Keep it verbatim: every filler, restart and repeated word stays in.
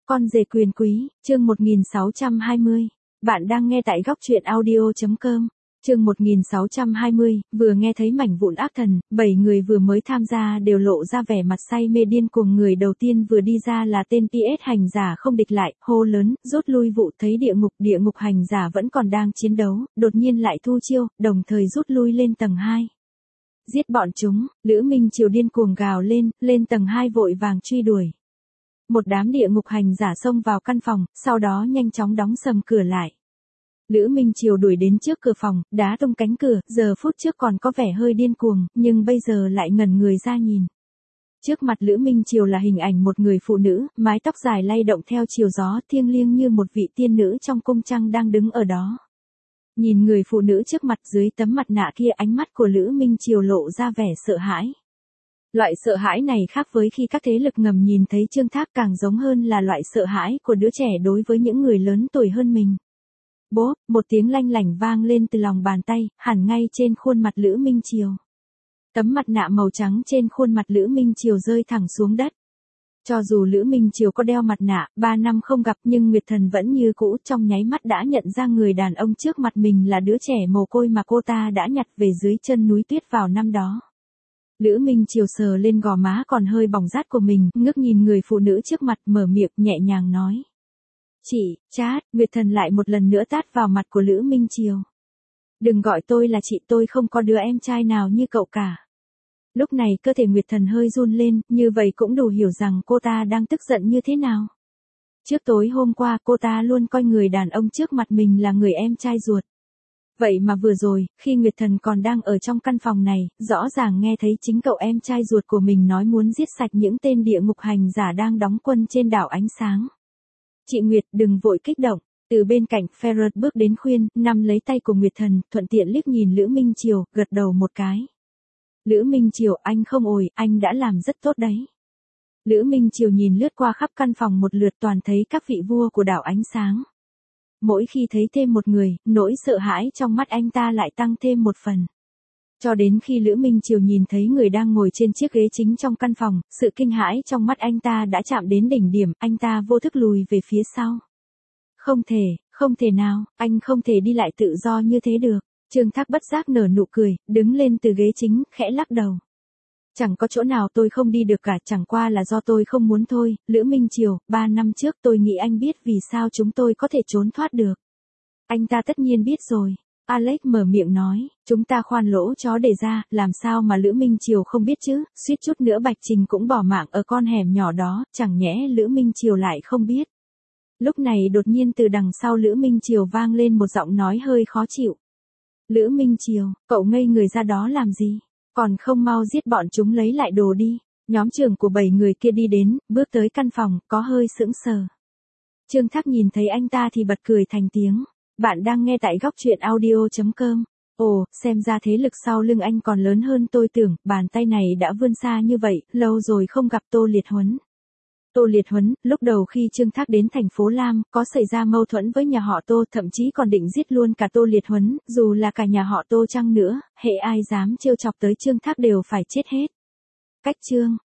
Con rể quyền quý, chương một nghìn sáu trăm hai mươi. Bạn đang nghe tại góc truyện audio chấm com. Chương một nghìn sáu trăm hai mươi, vừa nghe thấy mảnh vụn ác thần, bảy người vừa mới tham gia đều lộ ra vẻ mặt say mê điên cuồng. Người đầu tiên vừa đi ra là tên pê ét hành giả không địch lại, hô lớn, rút lui vụ. Thấy địa ngục, địa ngục hành giả vẫn còn đang chiến đấu, đột nhiên lại thu chiêu, đồng thời rút lui lên tầng hai. Giết bọn chúng, Lữ Minh Triều điên cuồng gào lên, lên tầng hai vội vàng truy đuổi. Một đám địa ngục hành giả xông vào căn phòng, sau đó nhanh chóng đóng sầm cửa lại. Lữ Minh Triều đuổi đến trước cửa phòng, đá tung cánh cửa, giờ phút trước còn có vẻ hơi điên cuồng, nhưng bây giờ lại ngẩn người ra nhìn. Trước mặt Lữ Minh Triều là hình ảnh một người phụ nữ, mái tóc dài lay động theo chiều gió, thiêng liêng như một vị tiên nữ trong cung trăng đang đứng ở đó. Nhìn người phụ nữ trước mặt, dưới tấm mặt nạ kia, ánh mắt của Lữ Minh Triều lộ ra vẻ sợ hãi. Loại sợ hãi này khác với khi các thế lực ngầm nhìn thấy Trương Thác, càng giống hơn là loại sợ hãi của đứa trẻ đối với những người lớn tuổi hơn mình. Bốp, một tiếng lanh lảnh vang lên từ lòng bàn tay, hẳn ngay trên khuôn mặt Lữ Minh Triều. Tấm mặt nạ màu trắng trên khuôn mặt Lữ Minh Triều rơi thẳng xuống đất. Cho dù Lữ Minh Triều có đeo mặt nạ, ba năm không gặp, nhưng Nguyệt Thần vẫn như cũ, trong nháy mắt đã nhận ra người đàn ông trước mặt mình là đứa trẻ mồ côi mà cô ta đã nhặt về dưới chân núi tuyết vào năm đó. Lữ Minh Triều sờ lên gò má còn hơi bỏng rát của mình, ngước nhìn người phụ nữ trước mặt, mở miệng nhẹ nhàng nói. Chị, chát, Nguyệt Thần lại một lần nữa tát vào mặt của Lữ Minh Triều. Đừng gọi tôi là chị, tôi không có đứa em trai nào như cậu cả. Lúc này cơ thể Nguyệt Thần hơi run lên, như vậy cũng đủ hiểu rằng cô ta đang tức giận như thế nào. Trước tối hôm qua cô ta luôn coi người đàn ông trước mặt mình là người em trai ruột. Vậy mà vừa rồi, khi Nguyệt Thần còn đang ở trong căn phòng này, rõ ràng nghe thấy chính cậu em trai ruột của mình nói muốn giết sạch những tên địa ngục hành giả đang đóng quân trên đảo Ánh Sáng. Chị Nguyệt, đừng vội kích động. Từ bên cạnh, Ferret bước đến khuyên, nắm lấy tay của Nguyệt Thần, thuận tiện liếc nhìn Lữ Minh Triều, gật đầu một cái. Lữ Minh Triều, anh không ồi, anh đã làm rất tốt đấy. Lữ Minh Triều nhìn lướt qua khắp căn phòng một lượt, toàn thấy các vị vua của đảo Ánh Sáng. Mỗi khi thấy thêm một người, nỗi sợ hãi trong mắt anh ta lại tăng thêm một phần. Cho đến khi Lữ Minh Triều nhìn thấy người đang ngồi trên chiếc ghế chính trong căn phòng, sự kinh hãi trong mắt anh ta đã chạm đến đỉnh điểm, anh ta vô thức lùi về phía sau. Không thể, không thể nào, anh không thể đi lại tự do như thế được. Trương Thác bất giác nở nụ cười, đứng lên từ ghế chính, khẽ lắc đầu. Chẳng có chỗ nào tôi không đi được cả, chẳng qua là do tôi không muốn thôi. Lữ Minh Triều, ba năm trước tôi nghĩ anh biết vì sao chúng tôi có thể trốn thoát được. Anh ta tất nhiên biết rồi. Alex mở miệng nói, chúng ta khoan lỗ chó để ra, làm sao mà Lữ Minh Triều không biết chứ, suýt chút nữa Bạch Trình cũng bỏ mạng ở con hẻm nhỏ đó, chẳng nhẽ Lữ Minh Triều lại không biết. Lúc này đột nhiên từ đằng sau Lữ Minh Triều vang lên một giọng nói hơi khó chịu. Lữ Minh Triều, cậu ngây người ra đó làm gì? Còn không mau giết bọn chúng lấy lại đồ đi. Nhóm trưởng của bảy người kia đi đến, bước tới căn phòng, có hơi sững sờ. Trương Thác nhìn thấy anh ta thì bật cười thành tiếng. Bạn đang nghe tại góc truyện audio chấm com. Ồ, xem ra thế lực sau lưng anh còn lớn hơn tôi tưởng, bàn tay này đã vươn xa như vậy, lâu rồi không gặp Tô Liệt Huấn. Tô Liệt Huấn, lúc đầu khi Trương Thác đến thành phố Lam, có xảy ra mâu thuẫn với nhà họ Tô, thậm chí còn định giết luôn cả Tô Liệt Huấn, dù là cả nhà họ Tô chăng nữa, hễ ai dám trêu chọc tới Trương Thác đều phải chết hết. Cách Trương,